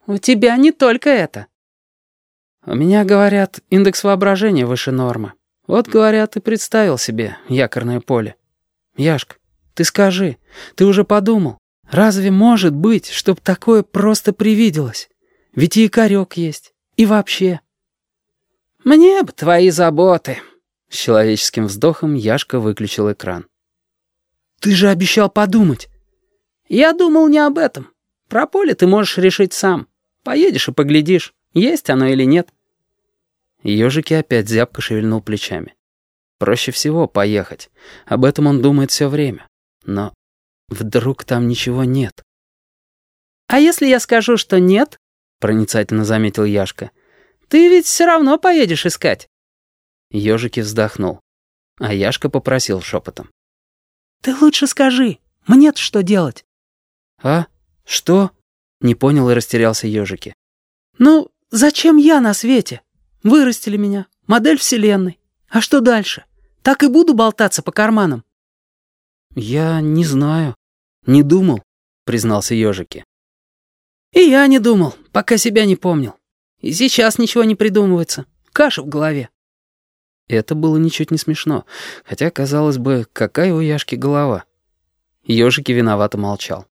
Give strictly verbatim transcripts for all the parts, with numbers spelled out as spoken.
У тебя не только это. У меня, говорят, индекс воображения выше нормы. Вот, говорят, и представил себе якорное поле. Яшка, ты скажи, ты уже подумал, разве может быть, чтоб такое просто привиделось? Ведь и Игорек есть, и вообще. Мне бы твои заботы. С человеческим вздохом Яшка выключил экран. Ты же обещал подумать. Я думал не об этом. Про поле ты можешь решить сам. Поедешь и поглядишь, есть оно или нет. Ёжики опять зябко шевельнул плечами. Проще всего поехать. Об этом он думает все время. Но вдруг там ничего нет. «А если я скажу, что нет?» — проницательно заметил Яшка. «Ты ведь все равно поедешь искать». Ёжики вздохнул. А Яшка попросил шепотом. «Ты лучше скажи, мне-то что делать?» «А? Что?» — не понял и растерялся Ёжики. «Ну, зачем я на свете? Вырастили меня, модель вселенной. А что дальше? Так и буду болтаться по карманам?» «Я не знаю, не думал», — признался Ёжики. «И я не думал, пока себя не помнил. И сейчас ничего не придумывается. Каша в голове». Это было ничуть не смешно, хотя, казалось бы, какая у Яшки голова. Ёжики виновато молчал.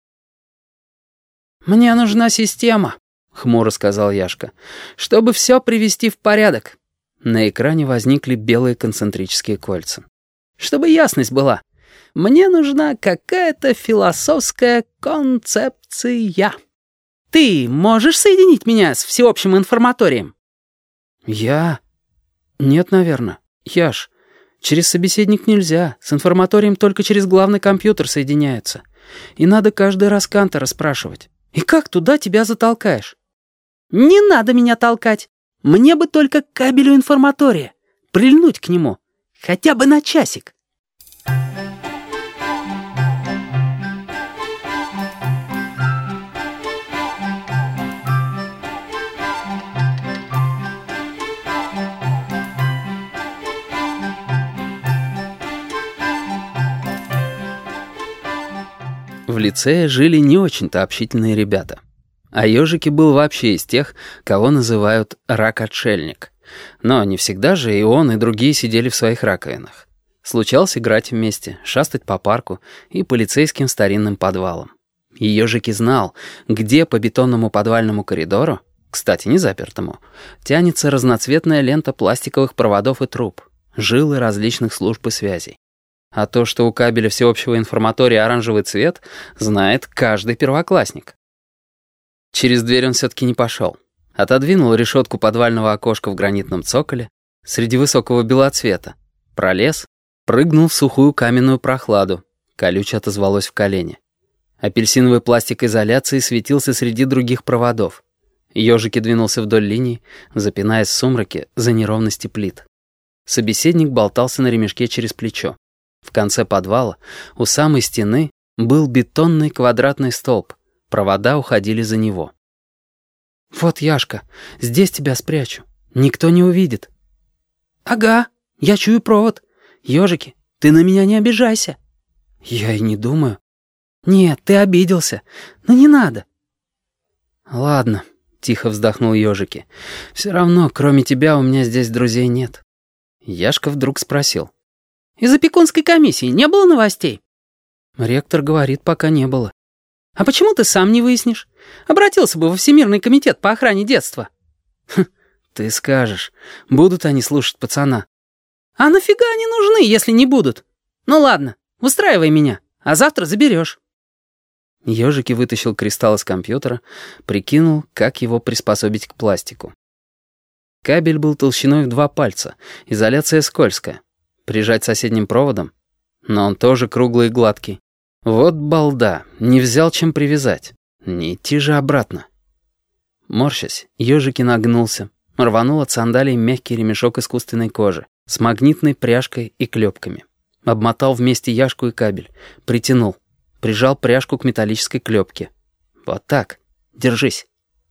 «Мне нужна система», — хмуро сказал Яшка, «чтобы все привести в порядок». На экране возникли белые концентрические кольца. «Чтобы ясность была, мне нужна какая-то философская концепция. Ты можешь соединить меня с всеобщим информаторием?» «Я? Нет, наверное. Яш, через собеседник нельзя. С информаторием только через главный компьютер соединяются. И надо каждый раз Кантора спрашивать. И как туда тебя затолкаешь?» «Не надо меня толкать. Мне бы только к кабелю информатория. Прильнуть к нему. Хотя бы на часик». В лицее жили не очень-то общительные ребята. А Ёжики был вообще из тех, кого называют «рак-отшельник». Но не всегда же и он, и другие сидели в своих раковинах. Случалось играть вместе, шастать по парку и полицейским старинным подвалам. И Ёжики знал, где по бетонному подвальному коридору, кстати, не запертому, тянется разноцветная лента пластиковых проводов и труб, жилы различных служб и связей. А то, что у кабеля всеобщего информатория оранжевый цвет, знает каждый первоклассник. Через дверь он все-таки не пошел. Отодвинул решетку подвального окошка в гранитном цоколе среди высокого белоцвета. Пролез, прыгнул в сухую каменную прохладу. Колюче отозвалось в колене. Апельсиновый пластик изоляции светился среди других проводов. Ёжики двинулся вдоль линии, запинаясь в сумраке за неровности плит. Собеседник болтался на ремешке через плечо. В конце подвала, у самой стены, был бетонный квадратный столб. Провода уходили за него. «Вот, Яшка, здесь тебя спрячу. Никто не увидит». «Ага, я чую провод. Ёжики, ты на меня не обижайся». «Я и не думаю». «Нет, ты обиделся. Но не надо». «Ладно», — тихо вздохнул Ёжики. «Все равно, кроме тебя, у меня здесь друзей нет». Яшка вдруг спросил. «Из опекунской комиссии не было новостей?» «Ректор говорит, пока не было». «А почему ты сам не выяснишь? Обратился бы во Всемирный комитет по охране детства». «Хм, ты скажешь. Будут они слушать пацана?» «А нафига они нужны, если не будут? Ну ладно, устраивай меня, а завтра заберешь». Ёжики вытащил кристалл из компьютера, прикинул, как его приспособить к пластику. Кабель был толщиной в два пальца, изоляция скользкая. Прижать соседним проводом? Но он тоже круглый и гладкий. Вот балда, не взял чем привязать. Не идти же обратно. Морщась, Ёжики нагнулся, рванул от сандалий мягкий ремешок искусственной кожи с магнитной пряжкой и клепками. Обмотал вместе Яшку и кабель, притянул, прижал пряжку к металлической клепке. Вот так, держись.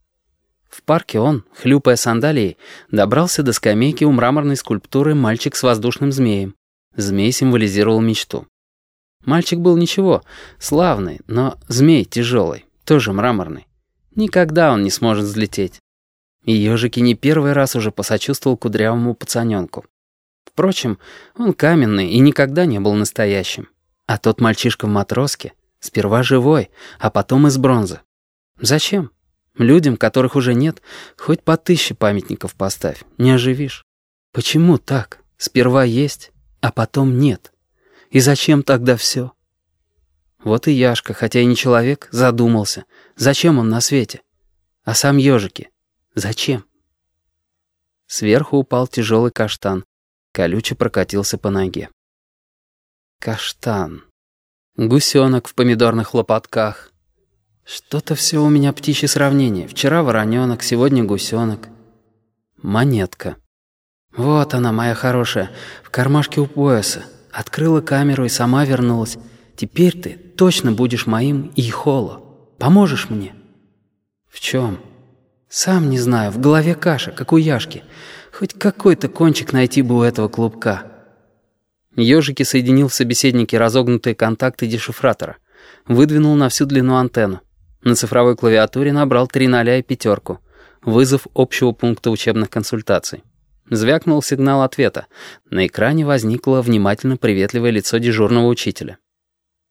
В парке он, хлюпая сандалией, добрался до скамейки у мраморной скульптуры «Мальчик с воздушным змеем». Змей символизировал мечту. Мальчик был ничего, славный, но змей тяжелый, тоже мраморный. Никогда он не сможет взлететь. И ежики не первый раз уже посочувствовал кудрявому пацаненку. Впрочем, он каменный и никогда не был настоящим. А тот мальчишка в матроске сперва живой, а потом из бронзы. Зачем? Людям, которых уже нет, хоть по тысяче памятников поставь, не оживишь. Почему так? Сперва есть, а потом нет. И зачем тогда все? Вот и Яшка, хотя и не человек, задумался, зачем он на свете. А сам ежики, зачем? Сверху упал тяжелый каштан, колюче прокатился по ноге. Каштан. Гусенок в помидорных лопатках. Что-то все у меня птичье сравнение. Вчера вороненок, сегодня гусенок. Монетка. Вот она, моя хорошая, в кармашке у пояса. Открыла камеру и сама вернулась. Теперь ты точно будешь моим Ихоло. Поможешь мне? В чем? Сам не знаю, в голове каша, как у Яшки. Хоть какой-то кончик найти бы у этого клубка. Ежики соединил в собеседнике разогнутые контакты дешифратора. Выдвинул на всю длину антенну. На цифровой клавиатуре набрал три ноля и пятерку. Вызов общего пункта учебных консультаций. Звякнул сигнал ответа. На экране возникло внимательно приветливое лицо дежурного учителя.